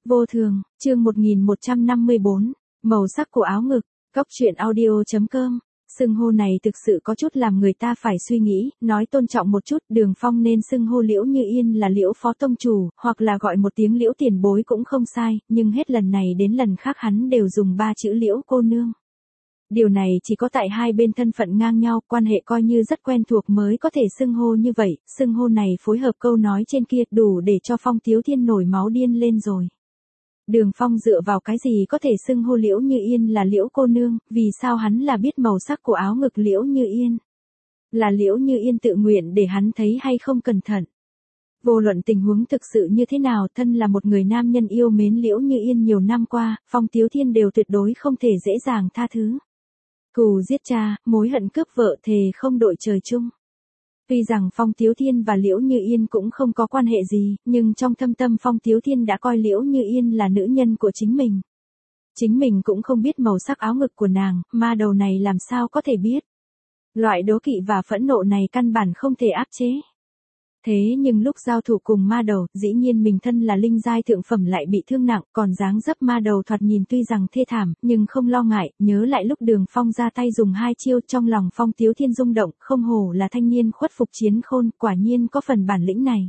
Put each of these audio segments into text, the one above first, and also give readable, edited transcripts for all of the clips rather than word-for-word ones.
Vô thường, chương 1154, màu sắc của áo ngực, Cóc truyện audio.com. Xưng hô này thực sự có chút làm người ta phải suy nghĩ, nói tôn trọng một chút, Đường Phong nên xưng hô Liễu Như Yên là Liễu phó tông chủ, hoặc là gọi một tiếng Liễu tiền bối cũng không sai, nhưng hết lần này đến lần khác hắn đều dùng 3 chữ Liễu cô nương. Điều này chỉ có tại hai bên thân phận ngang nhau, quan hệ coi như rất quen thuộc mới có thể xưng hô như vậy, xưng hô này phối hợp câu nói trên kia đủ để cho Phong Tiếu Thiên nổi máu điên lên rồi. Đường Phong dựa vào cái gì có thể xưng hô Liễu Như Yên là Liễu cô nương, vì sao hắn là biết màu sắc của áo ngực Liễu Như Yên? Là Liễu Như Yên tự nguyện để hắn thấy hay không cẩn thận? Vô luận tình huống thực sự như thế nào, thân là một người nam nhân yêu mến Liễu Như Yên nhiều năm qua, Phong Tiếu Thiên đều tuyệt đối không thể dễ dàng tha thứ. Cừu giết cha, mối hận cướp vợ, thề không đội trời chung. Tuy rằng Phong Tiếu Thiên và Liễu Như Yên cũng không có quan hệ gì, nhưng trong thâm tâm Phong Tiếu Thiên đã coi Liễu Như Yên là nữ nhân của chính mình. Chính mình cũng không biết màu sắc áo ngực của nàng, ma đầu này làm sao có thể biết. Loại đố kỵ và phẫn nộ này căn bản không thể áp chế. Thế nhưng lúc giao thủ cùng ma đầu, dĩ nhiên mình thân là linh giai thượng phẩm lại bị thương nặng, còn dáng dấp ma đầu thoạt nhìn tuy rằng thê thảm, nhưng không lo ngại, nhớ lại lúc Đường Phong ra tay dùng 2 chiêu, trong lòng Phong Tiếu Thiên rung động, không hổ là thanh niên khuất phục chiến khôn, quả nhiên có phần bản lĩnh này.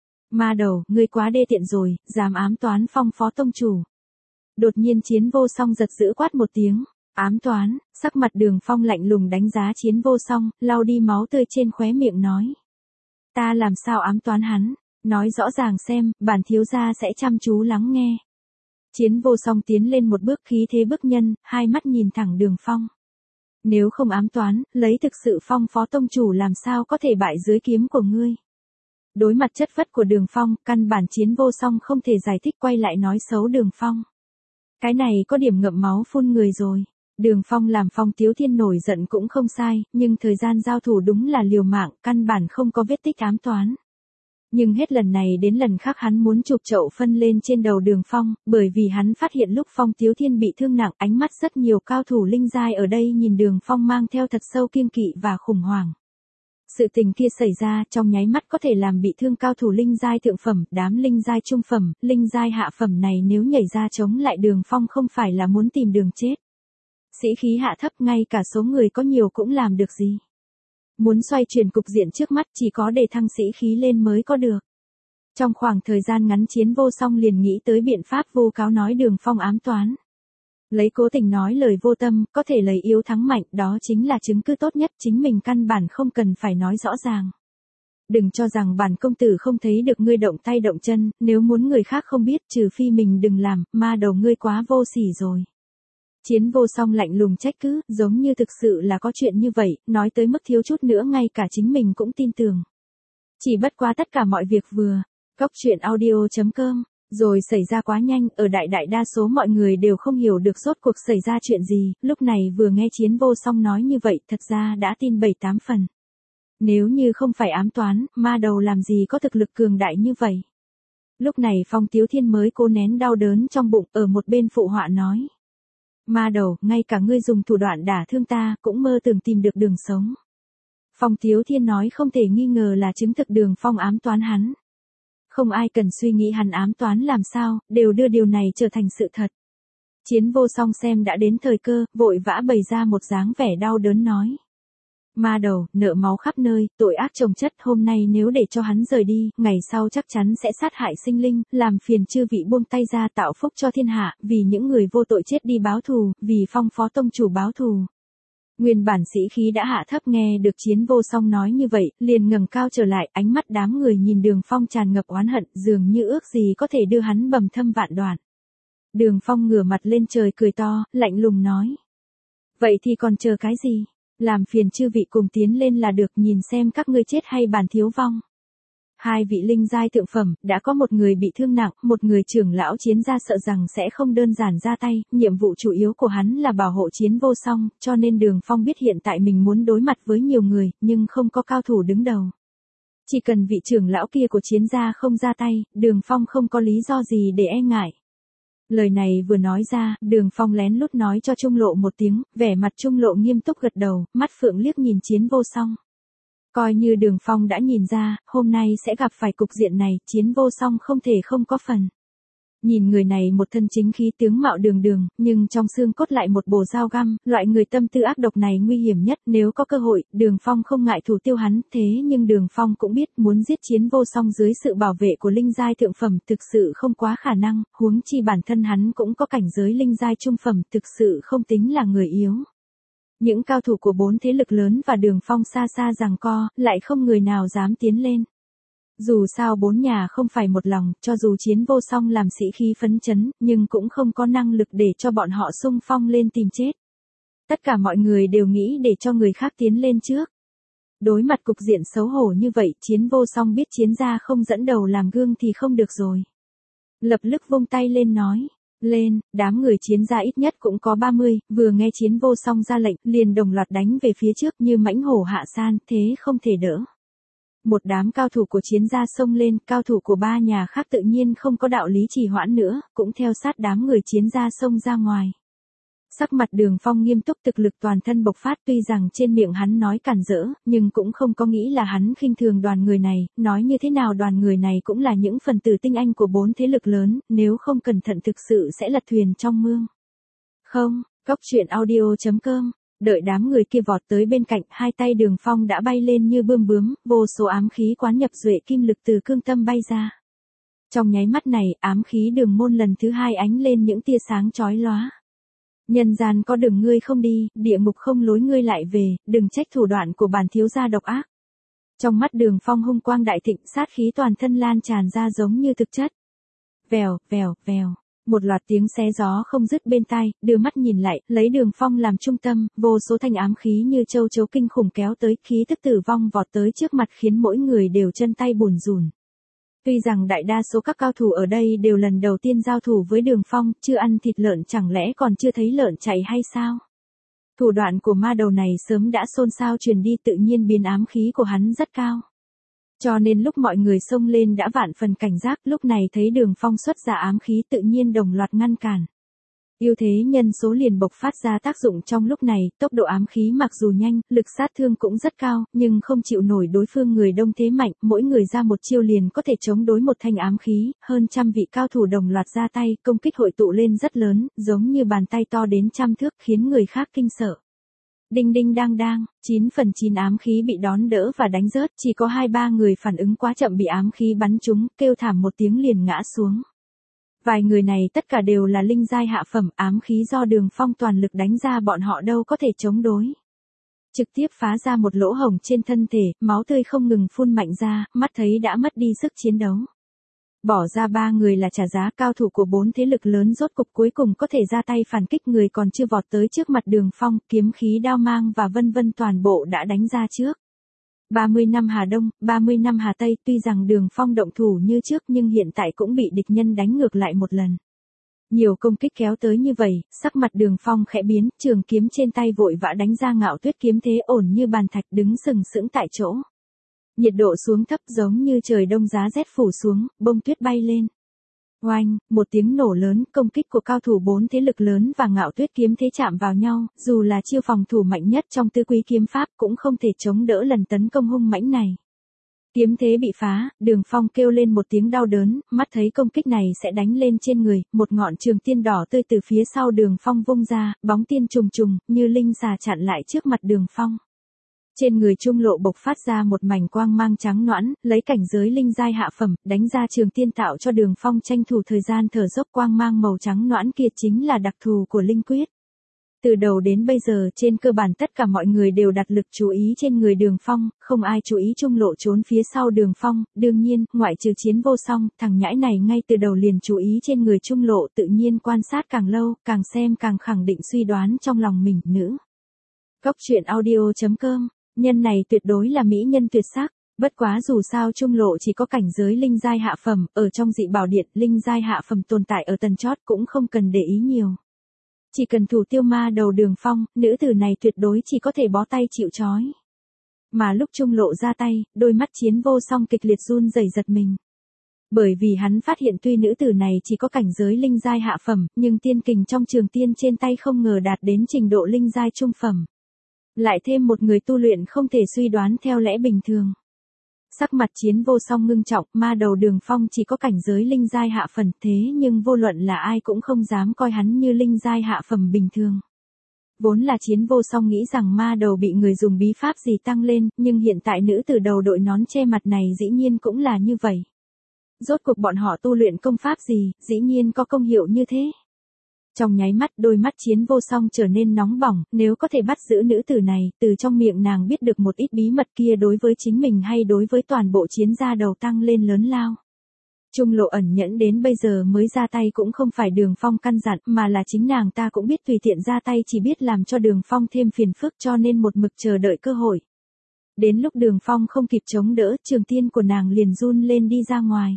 Ma đầu, ngươi quá đê tiện rồi, dám ám toán Phong phó tông chủ. Đột nhiên Chiến Vô Song giật dữ quát một tiếng, ám toán, sắc mặt Đường Phong lạnh lùng đánh giá Chiến Vô Song, lau đi máu tươi trên khóe miệng nói. Ta làm sao ám toán hắn, nói rõ ràng xem, bản thiếu gia sẽ chăm chú lắng nghe. Chiến Vô Song tiến lên một bước khí thế bức nhân, hai mắt nhìn thẳng Đường Phong. Nếu không ám toán, lấy thực sự Phong phó tông chủ làm sao có thể bại dưới kiếm của ngươi. Đối mặt chất vấn của Đường Phong, căn bản Chiến Vô Song không thể giải thích, quay lại nói xấu Đường Phong. Cái này có điểm ngậm máu phun người rồi. Đường Phong làm Phong Tiếu Thiên nổi giận cũng không sai, nhưng thời gian giao thủ đúng là liều mạng, căn bản không có vết tích ám toán. Nhưng hết lần này đến lần khác hắn muốn chụp chậu phân lên trên đầu Đường Phong, bởi vì hắn phát hiện lúc Phong Tiếu Thiên bị thương nặng, ánh mắt rất nhiều cao thủ linh giai ở đây nhìn Đường Phong mang theo thật sâu kiêng kỵ và khủng hoảng. Sự tình kia xảy ra trong nháy mắt có thể làm bị thương cao thủ linh giai thượng phẩm, đám linh giai trung phẩm, linh giai hạ phẩm này nếu nhảy ra chống lại Đường Phong không phải là muốn tìm đường chết. Sĩ khí hạ thấp, ngay cả số người có nhiều cũng làm được gì. Muốn xoay chuyển cục diện trước mắt chỉ có để thăng sĩ khí lên mới có được. Trong khoảng thời gian ngắn Chiến Vô Song liền nghĩ tới biện pháp vu cáo nói Đường Phong ám toán. Lấy cố tình nói lời vô tâm, có thể lấy yếu thắng mạnh, đó chính là chứng cứ tốt nhất, chính mình căn bản không cần phải nói rõ ràng. Đừng cho rằng bản công tử không thấy được ngươi động tay động chân, nếu muốn người khác không biết trừ phi mình đừng làm, ma đầu ngươi quá vô sỉ rồi. Chiến Vô Song lạnh lùng trách cứ, giống như thực sự là có chuyện như vậy, nói tới mức thiếu chút nữa ngay cả chính mình cũng tin tưởng. Chỉ bất quá tất cả mọi việc vừa, Cóc truyện audio.com, rồi xảy ra quá nhanh, ở đại đa số mọi người đều không hiểu được rốt cuộc xảy ra chuyện gì, lúc này vừa nghe Chiến Vô Song nói như vậy, thật ra đã tin 7-8 phần. Nếu như không phải ám toán, ma đầu làm gì có thực lực cường đại như vậy. Lúc này Phong Tiếu Thiên mới cố nén đau đớn trong bụng, ở một bên phụ họa nói. Ma đầu, ngay cả ngươi dùng thủ đoạn đả thương ta, cũng mơ tưởng tìm được đường sống. Phong Tiếu Thiên nói không thể nghi ngờ là chứng thực Đường Phong ám toán hắn. Không ai cần suy nghĩ hắn ám toán làm sao, đều đưa điều này trở thành sự thật. Chiến Vô Song xem đã đến thời cơ, vội vã bày ra một dáng vẻ đau đớn nói. Ma đầu, nợ máu khắp nơi, tội ác chồng chất, hôm nay nếu để cho hắn rời đi, ngày sau chắc chắn sẽ sát hại sinh linh, làm phiền chư vị buông tay ra tạo phúc cho thiên hạ, vì những người vô tội chết đi báo thù, vì Phong phó tông chủ báo thù. Nguyên bản sĩ khí đã hạ thấp, nghe được Chiến Vô Song nói như vậy, liền ngẩng cao trở lại, ánh mắt đám người nhìn Đường Phong tràn ngập oán hận, dường như ước gì có thể đưa hắn bầm thâm vạn đoạn. Đường Phong ngửa mặt lên trời cười to, lạnh lùng nói. Vậy thì còn chờ cái gì? Làm phiền chư vị cùng tiến lên là được, nhìn xem các ngươi chết hay bản thiếu vong. Hai vị linh giai thượng phẩm, đã có một người bị thương nặng, một người trưởng lão Chiến gia sợ rằng sẽ không đơn giản ra tay, nhiệm vụ chủ yếu của hắn là bảo hộ Chiến Vô Song, cho nên Đường Phong biết hiện tại mình muốn đối mặt với nhiều người, nhưng không có cao thủ đứng đầu. Chỉ cần vị trưởng lão kia của Chiến gia không ra tay, Đường Phong không có lý do gì để e ngại. Lời này vừa nói ra, Đường Phong lén lút nói cho Trung Lộ một tiếng, vẻ mặt Trung Lộ nghiêm túc gật đầu, mắt phượng liếc nhìn Chiến Vô Song. Coi như Đường Phong đã nhìn ra, hôm nay sẽ gặp phải cục diện này, Chiến Vô Song không thể không có phần. Nhìn người này một thân chính khí tướng mạo đường đường, nhưng trong xương cốt lại một bồ dao găm, loại người tâm tư ác độc này nguy hiểm nhất, nếu có cơ hội, Đường Phong không ngại thủ tiêu hắn, thế nhưng Đường Phong cũng biết muốn giết Chiến Vô Song dưới sự bảo vệ của linh giai thượng phẩm thực sự không quá khả năng, huống chi bản thân hắn cũng có cảnh giới linh giai trung phẩm thực sự không tính là người yếu. Những cao thủ của 4 thế lực lớn và Đường Phong xa xa giằng co, lại không người nào dám tiến lên. Dù sao 4 nhà không phải một lòng, cho dù Chiến Vô Song làm sĩ khí phấn chấn, nhưng cũng không có năng lực để cho bọn họ xung phong lên tìm chết. Tất cả mọi người đều nghĩ để cho người khác tiến lên trước. Đối mặt cục diện xấu hổ như vậy, Chiến Vô Song biết Chiến gia không dẫn đầu làm gương thì không được rồi. Lập tức vung tay lên nói. Lên, đám người Chiến gia ít nhất cũng có 30, vừa nghe Chiến Vô Song ra lệnh, liền đồng loạt đánh về phía trước như mãnh hổ hạ san, thế không thể đỡ. Một đám cao thủ của Chiến gia xông lên, cao thủ của 3 nhà khác tự nhiên không có đạo lý trì hoãn nữa, cũng theo sát đám người Chiến gia xông ra ngoài. Sắc mặt Đường Phong nghiêm túc, thực lực toàn thân bộc phát, tuy rằng trên miệng hắn nói cản rỡ, nhưng cũng không có nghĩ là hắn khinh thường đoàn người này, nói như thế nào đoàn người này cũng là những phần tử tinh anh của 4 thế lực lớn, nếu không cẩn thận thực sự sẽ lật thuyền trong mương. Không, coctruyện.audio.com. Đợi đám người kia vọt tới bên cạnh, hai tay Đường Phong đã bay lên như bươm bướm, vô số ám khí quán nhập duệ kim lực từ cương tâm bay ra. Trong nháy mắt này, ám khí đường môn lần thứ 2 ánh lên những tia sáng chói lóa. Nhân gian có đường ngươi không đi, địa ngục không lối ngươi lại về, đừng trách thủ đoạn của bản thiếu gia độc ác. Trong mắt Đường Phong hung quang đại thịnh, sát khí toàn thân lan tràn ra giống như thực chất. Vèo, vèo, vèo. Một loạt tiếng xé gió không dứt bên tai, đưa mắt nhìn lại, lấy Đường Phong làm trung tâm, vô số thanh ám khí như châu chấu kinh khủng kéo tới, khí tức tử vong vọt tới trước mặt khiến mỗi người đều chân tay bùn rùn. Tuy rằng đại đa số các cao thủ ở đây đều lần đầu tiên giao thủ với Đường Phong, chưa ăn thịt lợn chẳng lẽ còn chưa thấy lợn chạy hay sao? Thủ đoạn của ma đầu này sớm đã xôn xao truyền đi, tự nhiên biến ám khí của hắn rất cao. Cho nên lúc mọi người xông lên đã vạn phần cảnh giác, lúc này thấy Đường Phong xuất ra ám khí tự nhiên đồng loạt ngăn cản. Ưu thế nhân số liền bộc phát ra tác dụng trong lúc này, tốc độ ám khí mặc dù nhanh, lực sát thương cũng rất cao, nhưng không chịu nổi đối phương người đông thế mạnh, mỗi người ra một chiêu liền có thể chống đối một thanh ám khí, hơn trăm vị cao thủ đồng loạt ra tay, công kích hội tụ lên rất lớn, giống như bàn tay to đến trăm thước khiến người khác kinh sợ. Đinh đinh đang đang, 9 phần 9 ám khí bị đón đỡ và đánh rớt, chỉ có 2-3 người phản ứng quá chậm bị ám khí bắn trúng, kêu thảm một tiếng liền ngã xuống. Vài người này tất cả đều là linh giai hạ phẩm, ám khí do Đường Phong toàn lực đánh ra bọn họ đâu có thể chống đối. Trực tiếp phá ra một lỗ hổng trên thân thể, máu tươi không ngừng phun mạnh ra, mắt thấy đã mất đi sức chiến đấu. Bỏ ra 3 người là trả giá, cao thủ của 4 thế lực lớn rốt cục cuối cùng có thể ra tay phản kích, người còn chưa vọt tới trước mặt Đường Phong, kiếm khí đao mang và vân vân toàn bộ đã đánh ra trước. 30 năm Hà Đông, 30 năm Hà Tây, tuy rằng Đường Phong động thủ như trước nhưng hiện tại cũng bị địch nhân đánh ngược lại một lần. Nhiều công kích kéo tới như vậy, sắc mặt Đường Phong khẽ biến, trường kiếm trên tay vội vã đánh ra Ngạo Tuyết kiếm thế ổn như bàn thạch đứng sừng sững tại chỗ. Nhiệt độ xuống thấp giống như trời đông giá rét phủ xuống, bông tuyết bay lên. Oanh, một tiếng nổ lớn, công kích của cao thủ 4 thế lực lớn và Ngạo Tuyết kiếm thế chạm vào nhau, dù là chiêu phòng thủ mạnh nhất trong tứ quý kiếm pháp cũng không thể chống đỡ lần tấn công hung mãnh này. Kiếm thế bị phá, Đường Phong kêu lên một tiếng đau đớn, mắt thấy công kích này sẽ đánh lên trên người, một ngọn trường tiên đỏ tươi từ phía sau Đường Phong vung ra, bóng tiên trùng trùng, như linh xà chặn lại trước mặt Đường Phong. Trên người Trung Lộ bộc phát ra một mảnh quang mang trắng nõn, lấy cảnh giới linh giai hạ phẩm, đánh ra trường tiên tạo cho Đường Phong tranh thủ thời gian thở dốc, quang mang màu trắng nõn kia chính là đặc thù của linh quyết. Từ đầu đến bây giờ trên cơ bản tất cả mọi người đều đặt lực chú ý trên người Đường Phong, không ai chú ý Trung Lộ trốn phía sau Đường Phong, đương nhiên, ngoại trừ Chiến Vô Song, thằng nhãi này ngay từ đầu liền chú ý trên người Trung Lộ, tự nhiên quan sát càng lâu, càng xem càng khẳng định suy đoán trong lòng mình, nữ. Coctruyện.audio.com. Nhân này tuyệt đối là mỹ nhân tuyệt sắc, bất quá dù sao Trung Lộ chỉ có cảnh giới linh giai hạ phẩm, ở trong dị bảo điện, linh giai hạ phẩm tồn tại ở tầng chót cũng không cần để ý nhiều. Chỉ cần thủ tiêu ma đầu Đường Phong, nữ tử này tuyệt đối chỉ có thể bó tay chịu trói. Mà lúc Trung Lộ ra tay, đôi mắt Chiến Vô Song kịch liệt run rẩy giật mình. Bởi vì hắn phát hiện tuy nữ tử này chỉ có cảnh giới linh giai hạ phẩm, nhưng tiên kình trong trường tiên trên tay không ngờ đạt đến trình độ linh giai trung phẩm. Lại thêm một người tu luyện không thể suy đoán theo lẽ bình thường. Sắc mặt Chiến Vô Song ngưng trọng, ma đầu Đường Phong chỉ có cảnh giới linh giai hạ phẩm, thế nhưng vô luận là ai cũng không dám coi hắn như linh giai hạ phẩm bình thường. Vốn là Chiến Vô Song nghĩ rằng ma đầu bị người dùng bí pháp gì tăng lên, nhưng hiện tại nữ tử đầu đội nón che mặt này dĩ nhiên cũng là như vậy. Rốt cuộc bọn họ tu luyện công pháp gì, dĩ nhiên có công hiệu như thế. Trong nháy mắt đôi mắt Chiến Vô Song trở nên nóng bỏng, nếu có thể bắt giữ nữ tử này, từ trong miệng nàng biết được một ít bí mật kia đối với chính mình hay đối với toàn bộ chiến gia đầu tăng lên lớn lao. Trung Lộ ẩn nhẫn đến bây giờ mới ra tay cũng không phải Đường Phong căn dặn, mà là chính nàng ta cũng biết tùy tiện ra tay chỉ biết làm cho Đường Phong thêm phiền phức, cho nên một mực chờ đợi cơ hội. Đến lúc Đường Phong không kịp chống đỡ, trường tiên của nàng liền run lên đi ra ngoài.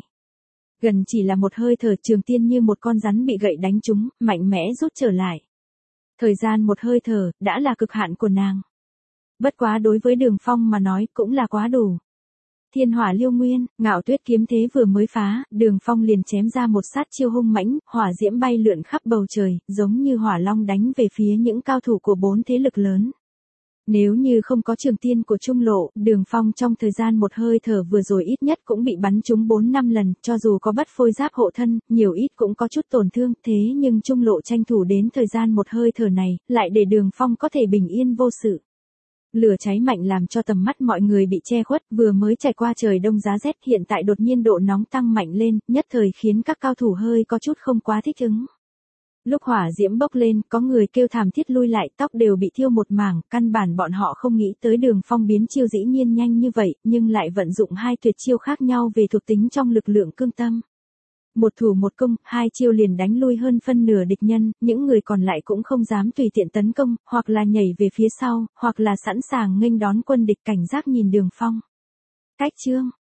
Gần chỉ là một hơi thở, trường tiên như một con rắn bị gậy đánh trúng, mạnh mẽ rút trở lại. Thời gian một hơi thở, đã là cực hạn của nàng. Bất quá đối với Đường Phong mà nói cũng là quá đủ. Thiên hỏa liêu nguyên, Ngạo Tuyết kiếm thế vừa mới phá, Đường Phong liền chém ra một sát chiêu hung mãnh, hỏa diễm bay lượn khắp bầu trời, giống như hỏa long đánh về phía những cao thủ của 4 thế lực lớn. Nếu như không có trường tiên của Trung Lộ, Đường Phong trong thời gian một hơi thở vừa rồi ít nhất cũng bị bắn trúng 4-5 lần, cho dù có bất phôi giáp hộ thân, nhiều ít cũng có chút tổn thương, thế nhưng Trung Lộ tranh thủ đến thời gian một hơi thở này, lại để Đường Phong có thể bình yên vô sự. Lửa cháy mạnh làm cho tầm mắt mọi người bị che khuất, vừa mới trải qua trời đông giá rét, hiện tại đột nhiên độ nóng tăng mạnh lên, nhất thời khiến các cao thủ hơi có chút không quá thích ứng. Lúc hỏa diễm bốc lên, có người kêu thảm thiết lui lại, tóc đều bị thiêu một mảng, căn bản bọn họ không nghĩ tới Đường Phong biến chiêu dĩ nhiên nhanh như vậy, nhưng lại vận dụng hai tuyệt chiêu khác nhau về thuộc tính trong lực lượng cương tâm. Một thủ một công, hai chiêu liền đánh lui hơn phân nửa địch nhân, những người còn lại cũng không dám tùy tiện tấn công, hoặc là nhảy về phía sau, hoặc là sẵn sàng nghênh đón quân địch cảnh giác nhìn Đường Phong. Cách chương